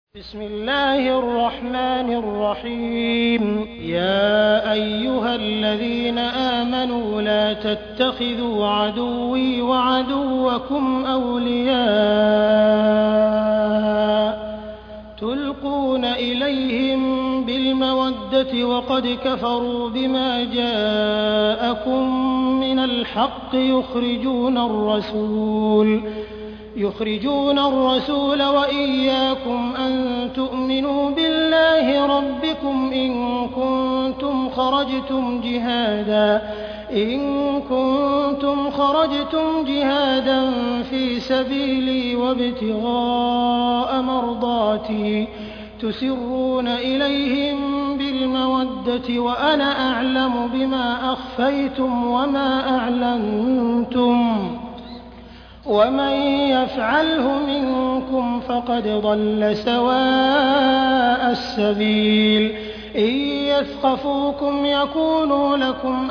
بسم الله الرحمن الرحيم. يا أيها الذين آمنوا لا تتخذوا عدوي وعدوكم أولياء تلقون إليهم بالمودة وقد كفروا بما جاءكم من الحق يخرجون الرسول وإياكم أن تؤمنوا بالله ربكم إن كنتم خرجتم جهادا في سبيلي وابتغاء مرضاتي تسرون إليهم بالمودة وأنا أعلم بما أخفيتم وما أعلنتم ومن يفعله منكم فقد ضل سواء السبيل. إن يثقفوكم يكونوا لكم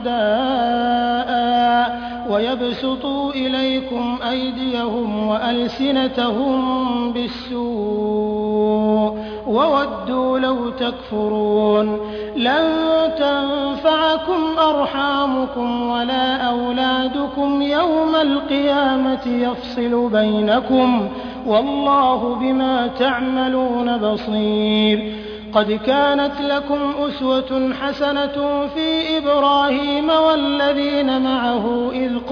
أعداء ويبسطوا إليكم أيديهم وألسنتهم بالسوء وودوا لو تكفرون. لن تنفعكم أرحامكم ولا أولادكم يوم القيامة يفصل بينكم والله بما تعملون بصير. قد كانت لكم أسوة حسنة في إبراهيم والذين معه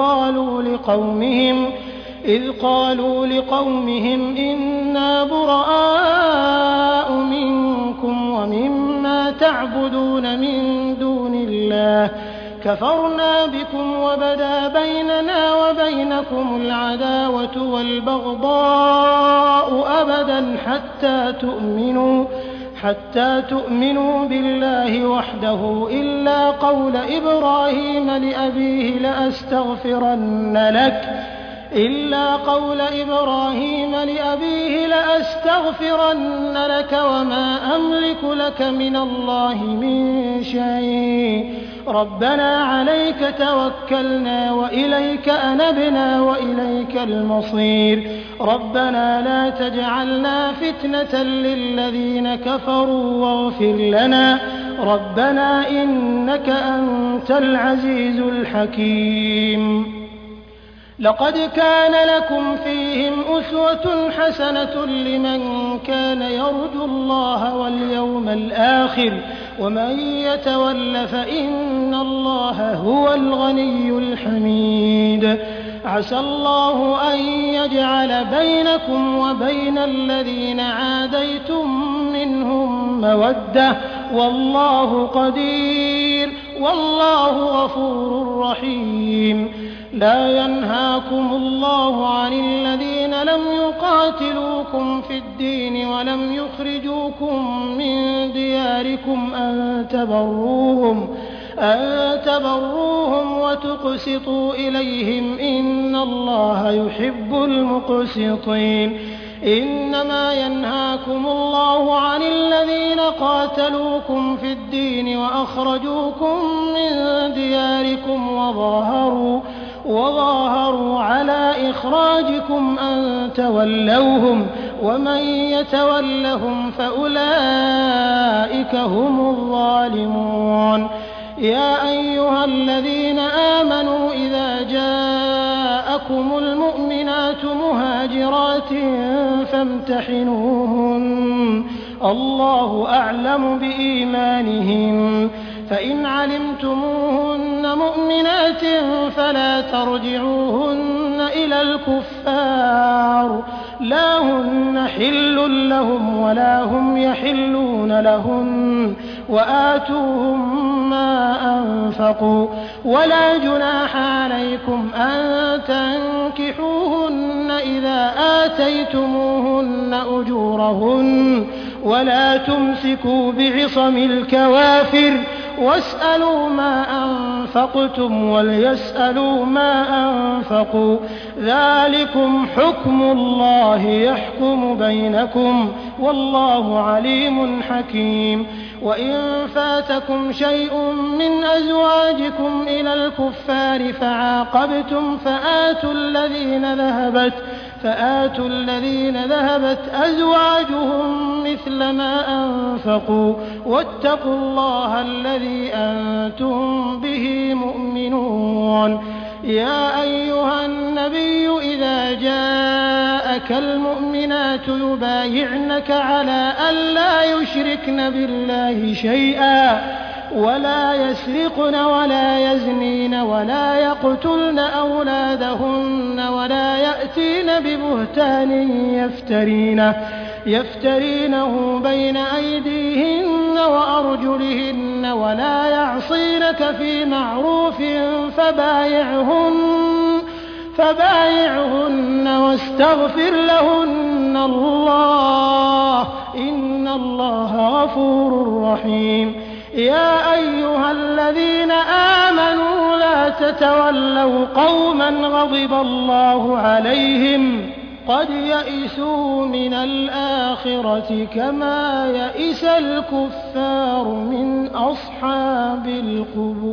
إذ قالوا لقومهم إنا براء منكم ومما تعبدون من دون الله كفرنا بكم وبدا بيننا وبينكم العداوة والبغضاء أبدا حتى تؤمنوا بالله وحده إلا قول إبراهيم لأبيه لأستغفرن لك وما أملك لك من الله من شيء. ربنا عليك توكلنا وإليك أنبنا وإليك المصير. ربنا لا تجعلنا فتنة للذين كفروا واغفر لنا ربنا إنك أنت العزيز الحكيم. لقد كان لكم فيهم أسوة حسنة لمن كان يرجو الله واليوم الآخر ومن يتول فإن الله هو الغني الحميد. عسى الله أن يجعل بينكم وبين الذين عاديتم منهم مودة والله قدير والله غفور رحيم. لا ينهاكم الله عن الذين لم يقاتلوكم في الدين ولم يخرجوكم من دياركم أن تبروهم وتقسطوا إليهم إن الله يحب المقسطين. إنما ينهاكم الله عن الذين قاتلوكم في الدين وأخرجوكم من دياركم وظاهروا على إخراجكم أن تولوهم ومن يتولهم فأولئك هم الظالمون. يا أيها الذين آمنوا إذا جاءكم المؤمنات مهاجرات فامتحنوهن الله أعلم بإيمانهن فإن علمتموهن مؤمنات فلا ترجعوهن إلى الكفار لا هن حل لهم ولا هم يحلون لهن وآتوهم ما أنفقوا ولا جناح عليكم أن تنكحوهن إذا آتيتموهن أجورهن ولا تمسكوا بعصم الكوافر واسألوا ما أنفقتم وليسألوا ما أنفقوا ذلكم حكم الله يحكم بينكم والله عليم حكيم. وإن فاتكم شيء من أزواجكم إلى الكفار فعاقبتم فآتوا الذين ذهبت أزواجهم مثل ما أنفقوا واتقوا الله الذي أنتم به مؤمنون. يا أيها النبي إذا جاءك المؤمنات يبايعنك على أن لا يشركن بالله شيئا ولا يسرقن ولا يزنين ولا يقتلن أولادهن ولا يأتين ببهتان يفترينه بين أيديهن وأرجلهن ولا يعصينك في معروف فبايعهن واستغفر لهن الله إن الله غفور رحيم. يا أيها الذين آمنوا لا تتولوا قوما غضب الله عليهم قد يئسوا من الآخرة كما يئس الكفار من أصحاب القبور.